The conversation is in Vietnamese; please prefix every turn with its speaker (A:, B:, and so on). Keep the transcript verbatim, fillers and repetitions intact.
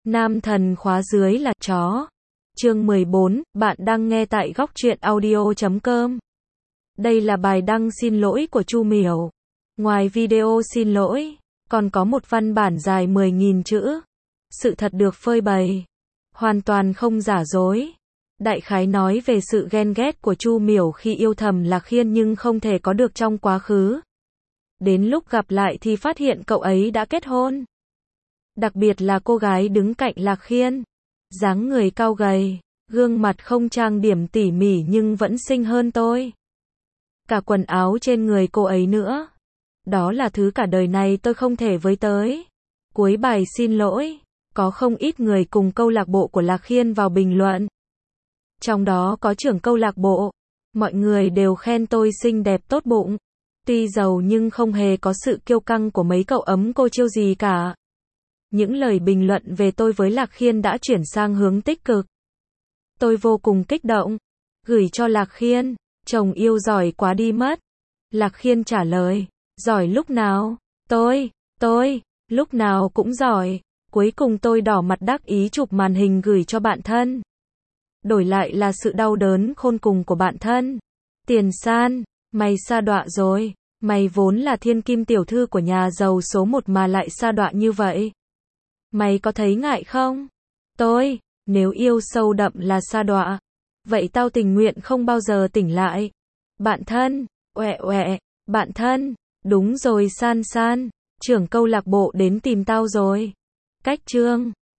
A: Nam thần khóa dưới là chó. Chương mười bốn, bạn đang nghe tại góc truyện audio chấm com. Đây là bài đăng xin lỗi của Chu Miểu. Ngoài video xin lỗi, còn có một văn bản dài mười nghìn chữ. Sự thật được phơi bày. Hoàn toàn không giả dối. Đại khái nói về sự ghen ghét của Chu Miểu khi yêu thầm Lạc Khiên nhưng không thể có được trong quá khứ. Đến lúc gặp lại thì phát hiện cậu ấy đã kết hôn. Đặc biệt là cô gái đứng cạnh Lạc Khiên. Dáng người cao gầy, gương mặt không trang điểm tỉ mỉ nhưng vẫn xinh hơn tôi. Cả quần áo trên người cô ấy nữa. Đó là thứ cả đời này tôi không thể với tới. Cuối bài xin lỗi, có không ít người cùng câu lạc bộ của Lạc Khiên vào bình luận. Trong đó có trưởng câu lạc bộ. Mọi người đều khen tôi xinh đẹp tốt bụng. Tuy giàu nhưng không hề có sự kiêu căng của mấy cậu ấm cô chiêu gì cả. Những lời bình luận về tôi với Lạc Khiên đã chuyển sang hướng tích cực. Tôi vô cùng kích động. Gửi cho Lạc Khiên, chồng yêu giỏi quá đi mất. Lạc Khiên trả lời, giỏi lúc nào? Tôi, tôi, lúc nào cũng giỏi. Cuối cùng tôi đỏ mặt đắc ý chụp màn hình gửi cho bạn thân. Đổi lại là sự đau đớn khôn cùng của bạn thân. Tiền San, mày sa đọa rồi. Mày vốn là thiên kim tiểu thư của nhà giàu số một mà lại sa đọa như vậy. Mày có thấy ngại không? Tôi, nếu yêu sâu đậm là sa đọa, vậy tao tình nguyện không bao giờ tỉnh lại. Bạn thân, oẹ oẹ, bạn thân, đúng rồi San San, trưởng câu lạc bộ đến tìm tao rồi. Cách chương